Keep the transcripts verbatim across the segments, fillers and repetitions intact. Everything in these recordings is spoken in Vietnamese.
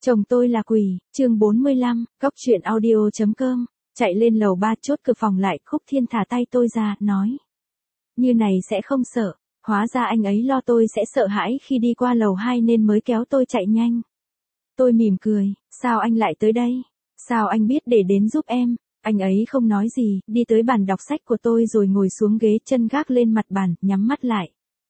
Chồng tôi là quỷ, chương bốn mươi lăm, cóc truyện audio chấm com. Chạy lên lầu ba chốt cửa phòng lại, Khúc Thiên thả tay tôi ra, nói. Như này sẽ không sợ, hóa ra anh ấy lo tôi sẽ sợ hãi khi đi qua lầu hai nên mới kéo tôi chạy nhanh. Tôi mỉm cười, sao anh lại tới đây? Sao anh biết để đến giúp em? Anh ấy không nói gì, đi tới bàn đọc sách của tôi rồi ngồi xuống ghế, chân gác lên mặt bàn, nhắm mắt lại.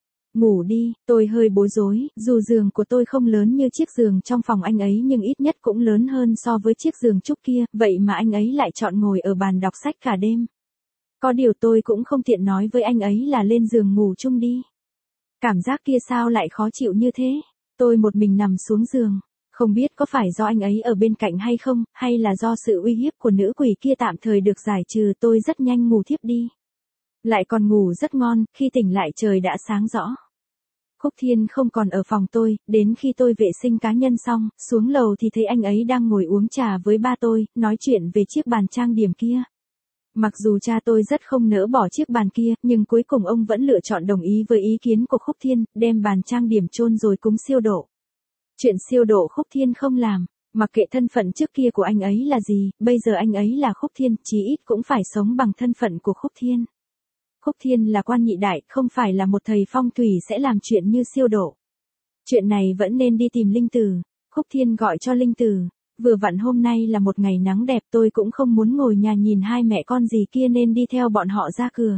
Ngủ đi, tôi hơi bối rối, dù giường của tôi không lớn như chiếc giường trong phòng anh ấy nhưng ít nhất cũng lớn hơn so với chiếc giường trúc kia, vậy mà anh ấy lại chọn ngồi ở bàn đọc sách cả đêm. Có điều tôi cũng không tiện nói với anh ấy là lên giường ngủ chung đi. Cảm giác kia sao lại khó chịu như thế? Tôi một mình nằm xuống giường, không biết có phải do anh ấy ở bên cạnh hay không, hay là do sự uy hiếp của nữ quỷ kia tạm thời được giải trừ, tôi rất nhanh ngủ thiếp đi. Lại còn ngủ rất ngon, khi tỉnh lại trời đã sáng rõ. Khúc Thiên không còn ở phòng tôi, đến khi tôi vệ sinh cá nhân xong, xuống lầu thì thấy anh ấy đang ngồi uống trà với ba tôi, nói chuyện về chiếc bàn trang điểm kia. Mặc dù cha tôi rất không nỡ bỏ chiếc bàn kia, nhưng cuối cùng ông vẫn lựa chọn đồng ý với ý kiến của Khúc Thiên, đem bàn trang điểm chôn rồi cúng siêu độ. Chuyện siêu độ Khúc Thiên không làm, mặc kệ thân phận trước kia của anh ấy là gì, bây giờ anh ấy là Khúc Thiên, chí ít cũng phải sống bằng thân phận của Khúc Thiên. Khúc Thiên là quan nhị đại, không phải là một thầy phong thủy sẽ làm chuyện như siêu độ. Chuyện này vẫn nên đi tìm Linh Tử. Khúc Thiên gọi cho Linh Tử. Vừa vặn hôm nay là một ngày nắng đẹp, tôi cũng không muốn ngồi nhà nhìn hai mẹ con gì kia nên đi theo bọn họ ra cửa.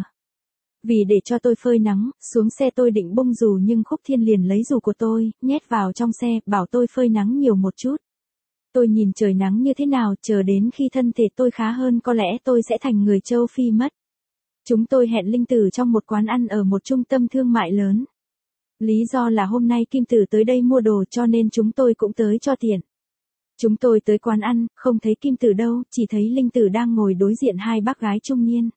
Vì để cho tôi phơi nắng, xuống xe tôi định bung dù nhưng Khúc Thiên liền lấy dù của tôi, nhét vào trong xe, bảo tôi phơi nắng nhiều một chút. Tôi nhìn trời nắng như thế nào, chờ đến khi thân thể tôi khá hơn có lẽ tôi sẽ thành người châu Phi mất. Chúng tôi hẹn Linh Tử trong một quán ăn ở một trung tâm thương mại lớn. Lý do là hôm nay Kim Tử tới đây mua đồ cho nên chúng tôi cũng tới cho tiện. Chúng tôi tới quán ăn, không thấy Kim Tử đâu, chỉ thấy Linh Tử đang ngồi đối diện hai bác gái trung niên.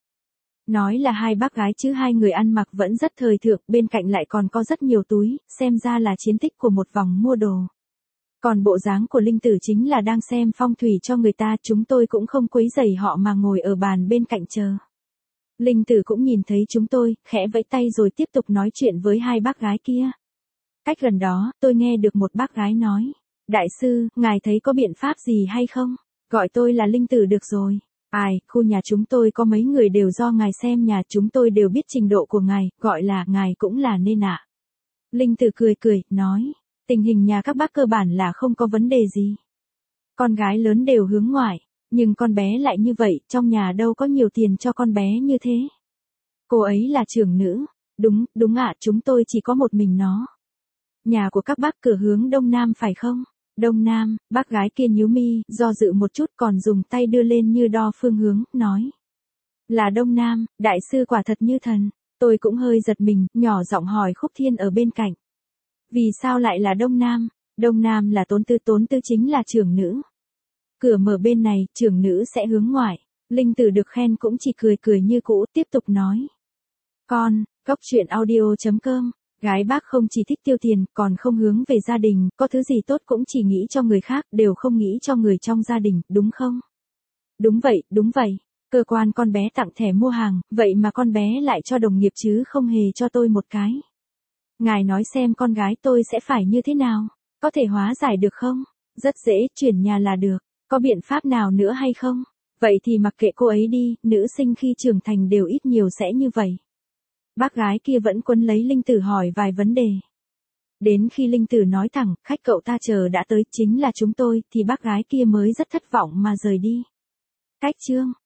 Nói là hai bác gái chứ hai người ăn mặc vẫn rất thời thượng, bên cạnh lại còn có rất nhiều túi, xem ra là chiến tích của một vòng mua đồ. Còn bộ dáng của Linh Tử chính là đang xem phong thủy cho người ta, chúng tôi cũng không quấy rầy họ mà ngồi ở bàn bên cạnh chờ. Linh Tử cũng nhìn thấy chúng tôi, khẽ vẫy tay rồi tiếp tục nói chuyện với hai bác gái kia. Cách gần đó, tôi nghe được một bác gái nói. Đại sư, ngài thấy có biện pháp gì hay không? Gọi tôi là Linh Tử được rồi. Ai, khu nhà chúng tôi có mấy người đều do ngài xem nhà, chúng tôi đều biết trình độ của ngài, gọi là ngài cũng là nên ạ. À. Linh Tử cười cười, nói. Tình hình nhà các bác cơ bản là không có vấn đề gì. Con gái lớn đều hướng ngoại. Nhưng con bé lại như vậy, trong nhà đâu có nhiều tiền cho con bé như thế. Cô ấy là trưởng nữ. Đúng, đúng ạ, chúng tôi chỉ có một mình nó. Nhà của các bác cửa hướng đông nam phải không? Đông nam, bác gái kia nhíu mi, do dự một chút còn dùng tay đưa lên như đo phương hướng, nói. Là đông nam, đại sư quả thật như thần. Tôi cũng hơi giật mình, nhỏ giọng hỏi Khúc Thiên ở bên cạnh. Vì sao lại là đông nam? Đông nam là Tốn Tư, Tốn Tư chính là trưởng nữ. Cửa mở bên này, trưởng nữ sẽ hướng ngoại. Linh Tử được khen cũng chỉ cười cười như cũ, tiếp tục nói. Con, cóc truyện audio chấm com. Gái bác không chỉ thích tiêu tiền, còn không hướng về gia đình, có thứ gì tốt cũng chỉ nghĩ cho người khác, đều không nghĩ cho người trong gia đình, đúng không? Đúng vậy, đúng vậy. Cơ quan con bé tặng thẻ mua hàng, vậy mà con bé lại cho đồng nghiệp chứ không hề cho tôi một cái. Ngài nói xem con gái tôi sẽ phải như thế nào? Có thể hóa giải được không? Rất dễ, chuyển nhà là được. Có biện pháp nào nữa hay không? Vậy thì mặc kệ cô ấy đi, nữ sinh khi trưởng thành đều ít nhiều sẽ như vậy. Bác gái kia vẫn quấn lấy Linh Tử hỏi vài vấn đề. Đến khi Linh Tử nói thẳng, khách cậu ta chờ đã tới, chính là chúng tôi, thì bác gái kia mới rất thất vọng mà rời đi. Cách chương.